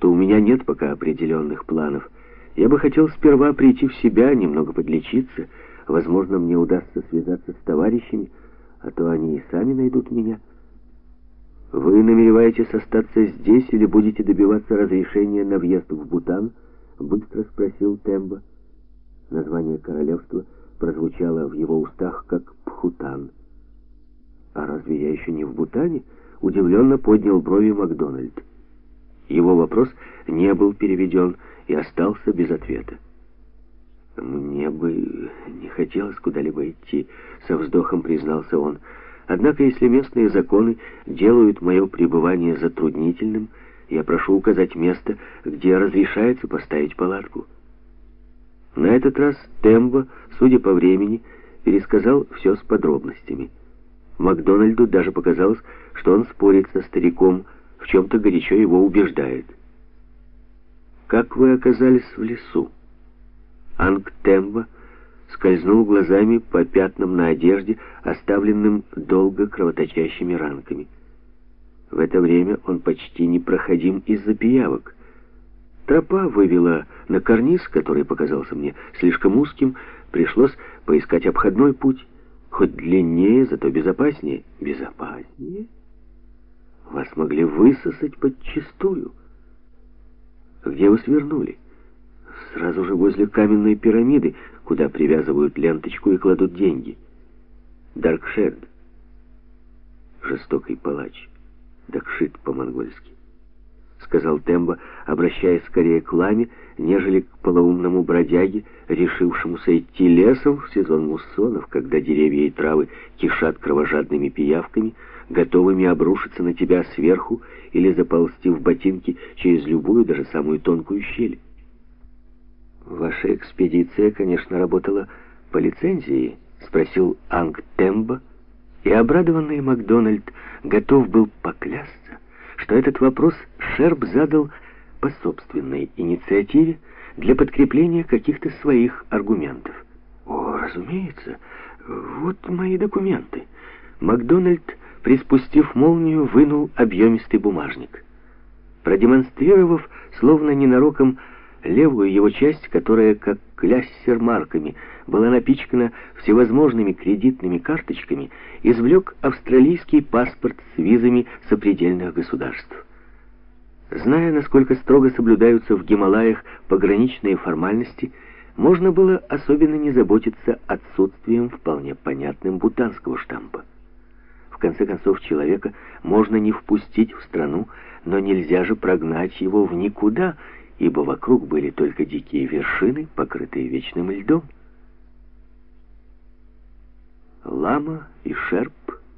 что у меня нет пока определенных планов. Я бы хотел сперва прийти в себя, немного подлечиться. Возможно, мне удастся связаться с товарищами, а то они и сами найдут меня. Вы намереваетесь остаться здесь или будете добиваться разрешения на въезд в Бутан? Быстро спросил Тембо. Название королевства прозвучало в его устах как Пхутан. «А разве я еще не в Бутане?» — удивленно поднял брови Макдональд. Его вопрос не был переведен и остался без ответа. «Мне бы не хотелось куда-либо идти», — со вздохом признался он. «Однако, если местные законы делают мое пребывание затруднительным, я прошу указать место, где разрешается поставить палатку». На этот раз Тембо, судя по времени, пересказал все с подробностями. Макдональду даже показалось, что он спорит со стариком, в чем-то горячо его убеждает. «Как вы оказались в лесу?» Анг Тембо скользнул глазами по пятнам на одежде, оставленным долго кровоточащими ранками. В это время он почти непроходим из-за пиявок. Тропа вывела на карниз, который показался мне слишком узким. Пришлось поискать обходной путь, хоть длиннее, зато безопаснее. Безопаснее? Вас могли высосать подчистую. Где вы свернули? Сразу же возле каменной пирамиды, куда привязывают ленточку и кладут деньги. Даркшед. Жестокий палач. Дакшит по-монгольски. Сказал Тембо, обращаясь скорее к ламе, нежели к полоумному бродяге, решившемуся идти лесом в сезон муссонов, когда деревья и травы кишат кровожадными пиявками, готовыми обрушиться на тебя сверху или заползти в ботинки через любую, даже самую тонкую щель. «Ваша экспедиция, конечно, работала по лицензии?» — спросил Анг Тембо, и обрадованный Макдональд готов был поклясться, что этот вопрос Шерп задал по собственной инициативе для подкрепления каких-то своих аргументов. «О, разумеется, вот мои документы». Макдональд, приспустив молнию, вынул объемистый бумажник. Продемонстрировав, словно ненароком, левую его часть, которая, как кляссер марками, была напичкана всевозможными кредитными карточками, извлек австралийский паспорт с визами сопредельных государств. Зная, насколько строго соблюдаются в Гималаях пограничные формальности, можно было особенно не заботиться отсутствием вполне понятным бутанского штампа. В конце концов, человека можно не впустить в страну, но нельзя же прогнать его в никуда, ибо вокруг были только дикие вершины, покрытые вечным льдом. Лама и Шерп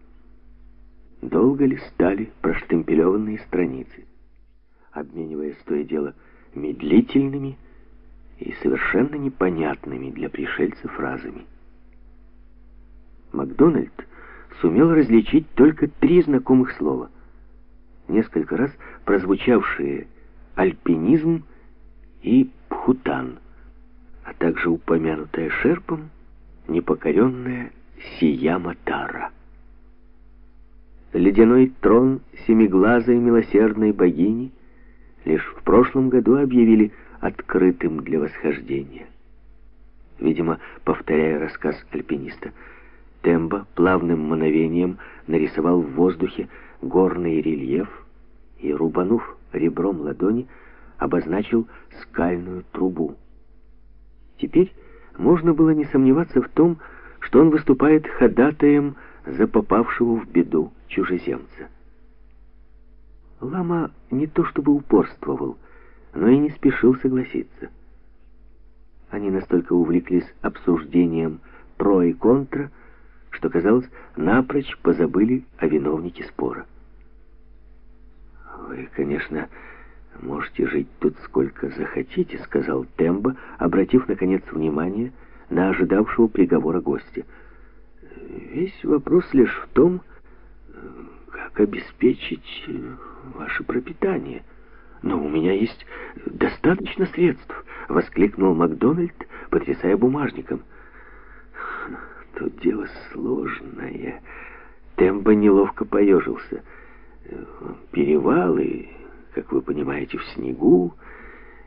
долго листали проштемпелеванные страницы, обмениваясь то и дело медлительными и совершенно непонятными для пришельца фразами. Макдональд сумел различить только 3 знакомых слова, несколько раз прозвучавшие альпинизм и Пхутан, а также упомянутая Шерпом непокоренная Сияма-Тара. Ледяной трон семиглазой милосердной богини лишь в прошлом году объявили открытым для восхождения. Видимо, повторяя рассказ альпиниста, Тембо плавным мановением нарисовал в воздухе горный рельеф и, рубанув ребром ладони, обозначил скальную трубу. Теперь можно было не сомневаться в том, что он выступает ходатаем за попавшего в беду чужеземца. Лама не то чтобы упорствовал, но и не спешил согласиться. Они настолько увлеклись обсуждением про и контра, что, казалось, напрочь позабыли о виновнике спора. «Вы, конечно, можете жить тут сколько захотите», — сказал Тембо, обратив, наконец, внимание на ожидавшего приговора гостя. «Весь вопрос лишь в том, как обеспечить ваше пропитание. Но у меня есть достаточно средств», — воскликнул Макдональд, потрясая бумажником. «Тут дело сложное». Тембо неловко поежился. «Перевалы, как вы понимаете, в снегу,